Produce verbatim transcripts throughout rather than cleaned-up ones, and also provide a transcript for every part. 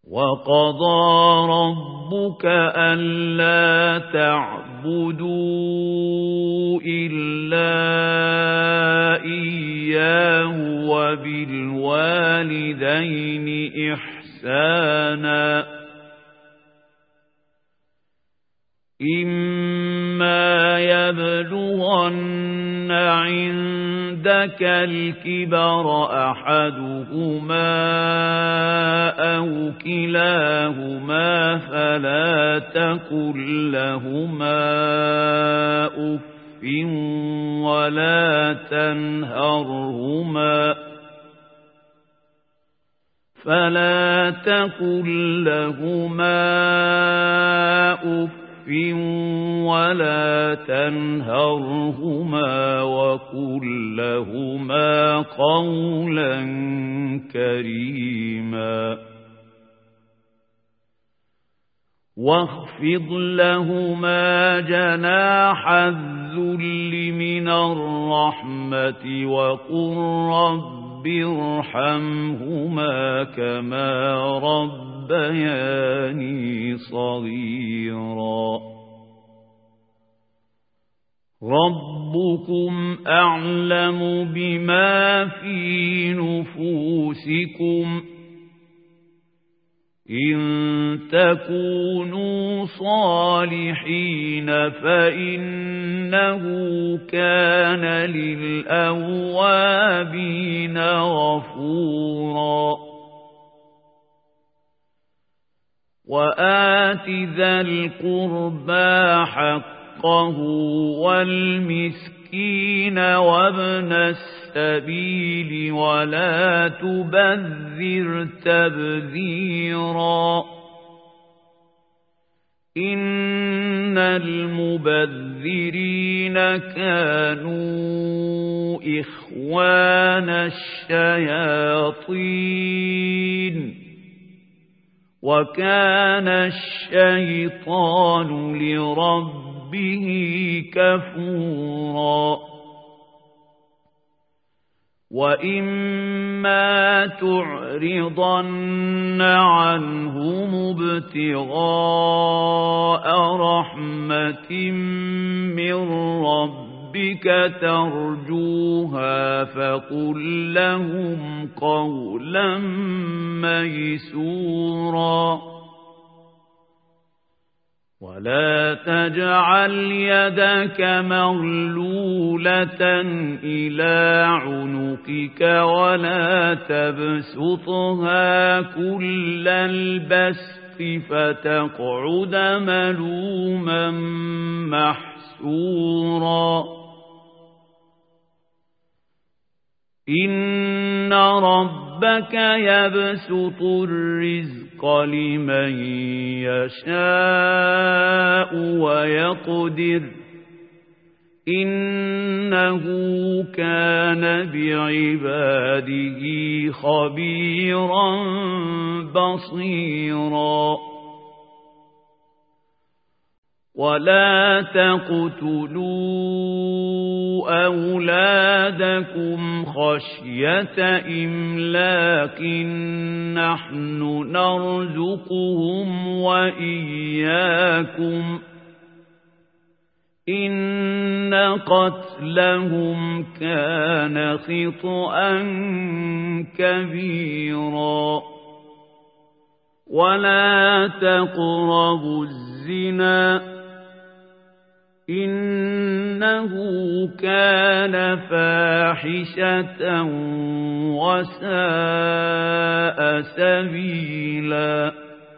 وَقَضَى رَبُّكَ أَلَّا تَعْبُدُوا إِلَّا إِيَّاهُ وَبِالْوَالِدَيْنِ إِحْسَانًا إِمَّا يَبْلُغَنَّ عِندَكَ الْكِبَرَ أَحَدُهُمَا أَوْ كِلَاهُمَا فَلَا تَقُل لَّهُمَا أُفٍّ وَلَا تَنْهَرْهُمَا فَلَا تَقُل لَّهُمَا أُفٍّ وَلَا تَنْهَرْهُمَا وَقُل لَّهُمَا قَوْلًا كَرِيمًا وَاخْفِضْ لَهُمَا جَنَاحَ الذُّلِّ مِنَ الرَّحْمَةِ وَقُل رَّبِّ ارْحَمْهُمَا كَمَا رَبَّيَانِي صَغِيرًا رَبُّكُمْ أَعْلَمُ بِمَا فِي نُفُوسِكُمْ إِن تَكُونُوا صَالِحِينَ فَإِنَّهُ كَانَ لِلْأَوَّابِينَ غَفُورًا وَآتِ ذَا الْقُرْبَى حَقَّهُ وَالْمِسْكِينَ وَابْنَ السَّبِيلِ وَلَا تُبَذِّرْ تَبْذِيرًا إِنَّ الْمُبَذِّرِينَ كَانُوا إِخْوَانَ الشَّيَاطِينِ وَكَانَ الشَّيْطَانُ لِرَبِّهِ كَفُورًا وَإِمَّا تُعْرِضَنَّ عَنْهُمُ ابْتِغَاءَ رَحْمَةٍ مِّن رَّبِّكَ تَرْجُوهَا فَقُل لَّهُمْ قَوْلًا مَّيْسُورًا وَلَا تَجْعَلْ يَدَكَ مَغْلُولَةً إِلَى عُنُقِكَ وَلَا تَبْسُطْهَا كُلَّ الْبَسْطِ فَتَقْعُدَ مَلُومًا مَّحْسُورًا إِنَّ رَبَّكَ يَبْسُطُ الرِّزْقَ لِمَن يَشَاءُ وَيَقْدِرُ إِنَّهُ كَانَ بِعِبَادِهِ خَبِيرًا بَصِيرًا وَلَا تَقْتُلُوا أَوْلَادَكُمْ خَشْيَةَ إِمْلَاقٍ نَّحْنُ نَرْزُقُهُمْ وَإِيَّاكُمْ إِنَّ قَتْلَهُمْ كَانَ خِطْئًا كَبِيرًا وَلَا تَقْرَبُوا الزِّنَا إِنَّهُ كَانَ فَاحِشَةً وَسَاءَ سَبِيلًا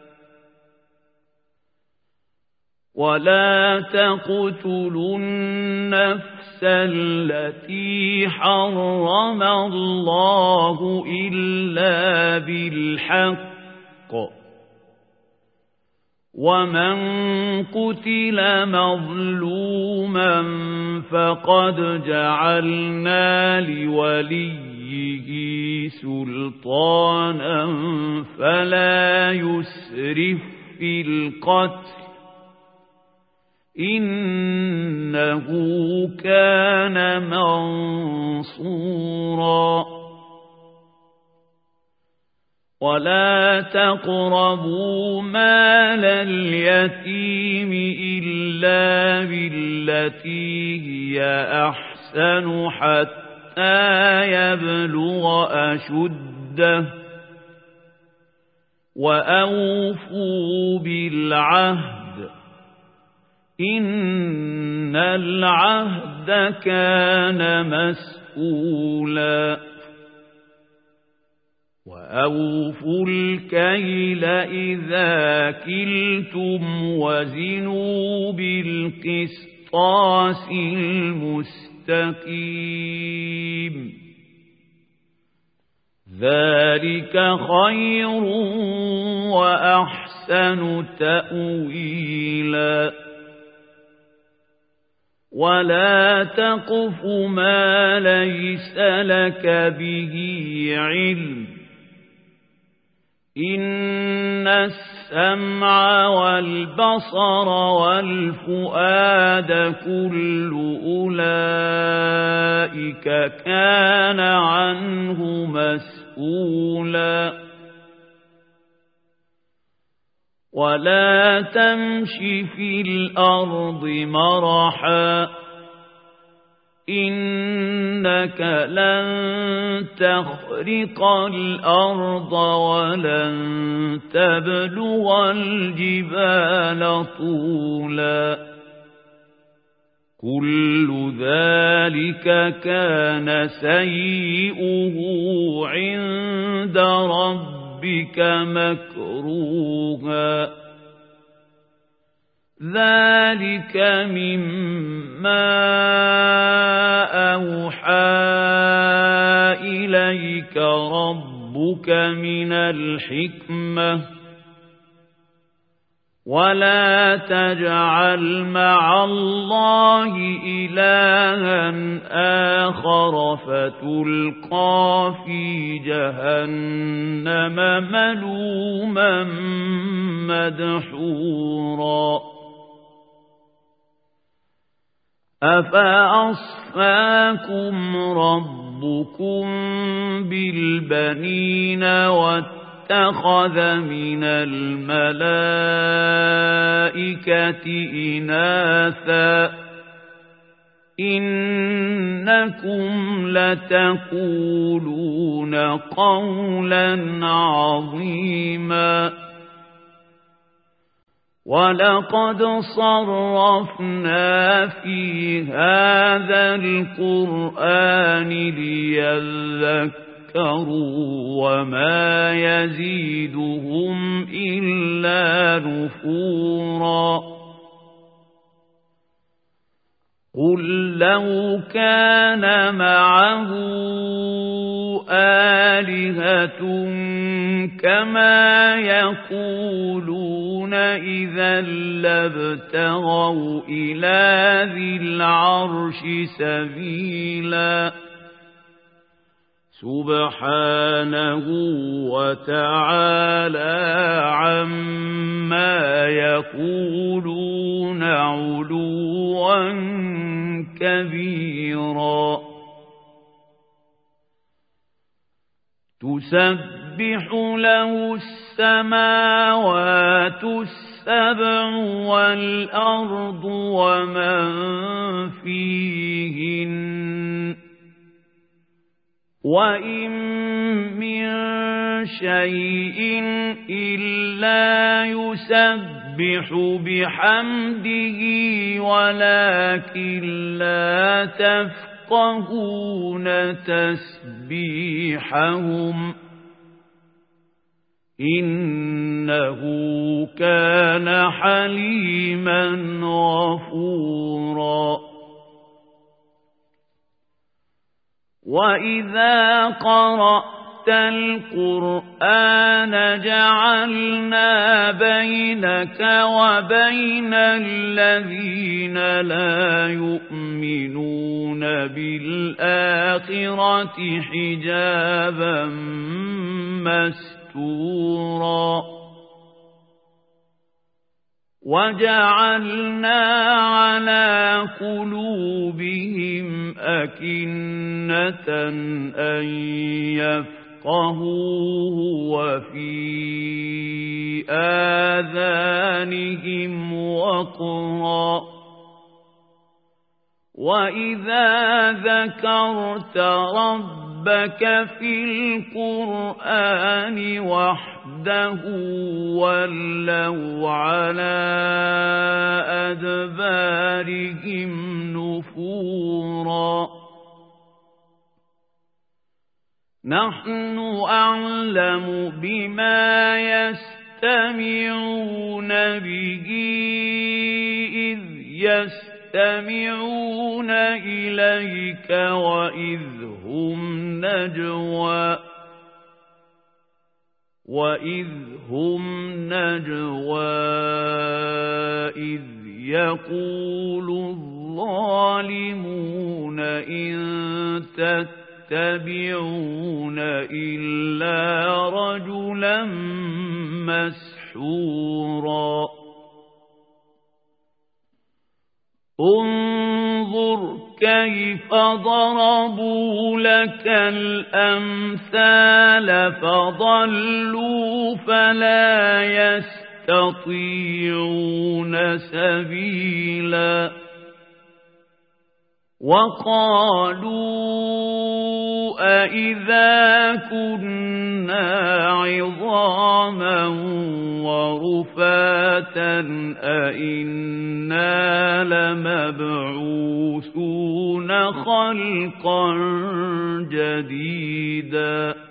وَلَا تَقْتُلُوا النَّفْسَ الَّتِي حَرَّمَ اللَّهُ إِلَّا بِالْحَقِّ وَمَنْ قُتِلَ مَظْلُومًا فَقَدْ جَعَلْنَا لِوَلِيِّهِ سُلْطَانًا فَلَا يُسْرِفْ فِي الْقَتْلِ إِنَّهُ كَانَ مَنصُورًا ولا تقربوا مال اليتيم إلا بالتي هي أحسن حتى يبلغ أشده وأوفوا بالعهد إن العهد كان مسؤولا وأوفوا الكيل إذا كلتم وزنوا بالقسطاس المستقيم ذلك خير وأحسن تأويلا ولا تقف ما ليس لك به علم إن السمع والبصر والفؤاد كل أولئك كان عنه مسؤولا ولا تمش في الأرض مرحا إنك لن تخرق الأرض ولن تبلغ الجبال طولا كل ذلك كان سيئه عند ربك مكروها ذلك مما أوحى إليك ربك من الحكمة ولا تجعل مع الله إلها آخر فتلقى في جهنم ملوما مدحورا أفأصفاكم ربكم بالبنين واتخذ من الملائكة إناثا إنكم لتقولون قولا عظيما ولقد صرفنا في هذا القرآن ليذكروا وما يزيدهم إلا نفورا قل لو كان معه آلهة كما يقولون إذا لابتغوا إلى ذي العرش سبيلا سبحانه وتعالى عما يقولون علوا كبيرا تسبح له السماوات السبع والأرض ومن فيهن وإن من شيء إلا يسبح بحمده ولكن لا تفقهون تسبيحهم إنه كان حليما غفورا وإذا قرأت القرآن جعلنا بينك وبين الذين لا يؤمنون بالآخرة حجابا مستورا وجعلنا على قلوبهم أكنة أن يفقهوه وفي آذانهم وقرا وإذا ذكرت ربك في القرآن وحده ولوا على أدبارهم نفورا نحن أعلم بما يستمعون به إذ يستمعون إليك وإذ هم نجوى وإذ هم نجوى إذ يقول الظالمون إن تتبعون إلا رجلا مسحورا انظر كيف ضربوا لك الأمثال فضلوا فلا يستطيعون سبيلا وقالوا أإذا كنا عظاما ورفاتا أإنا لمبعوثون خلقا جديدا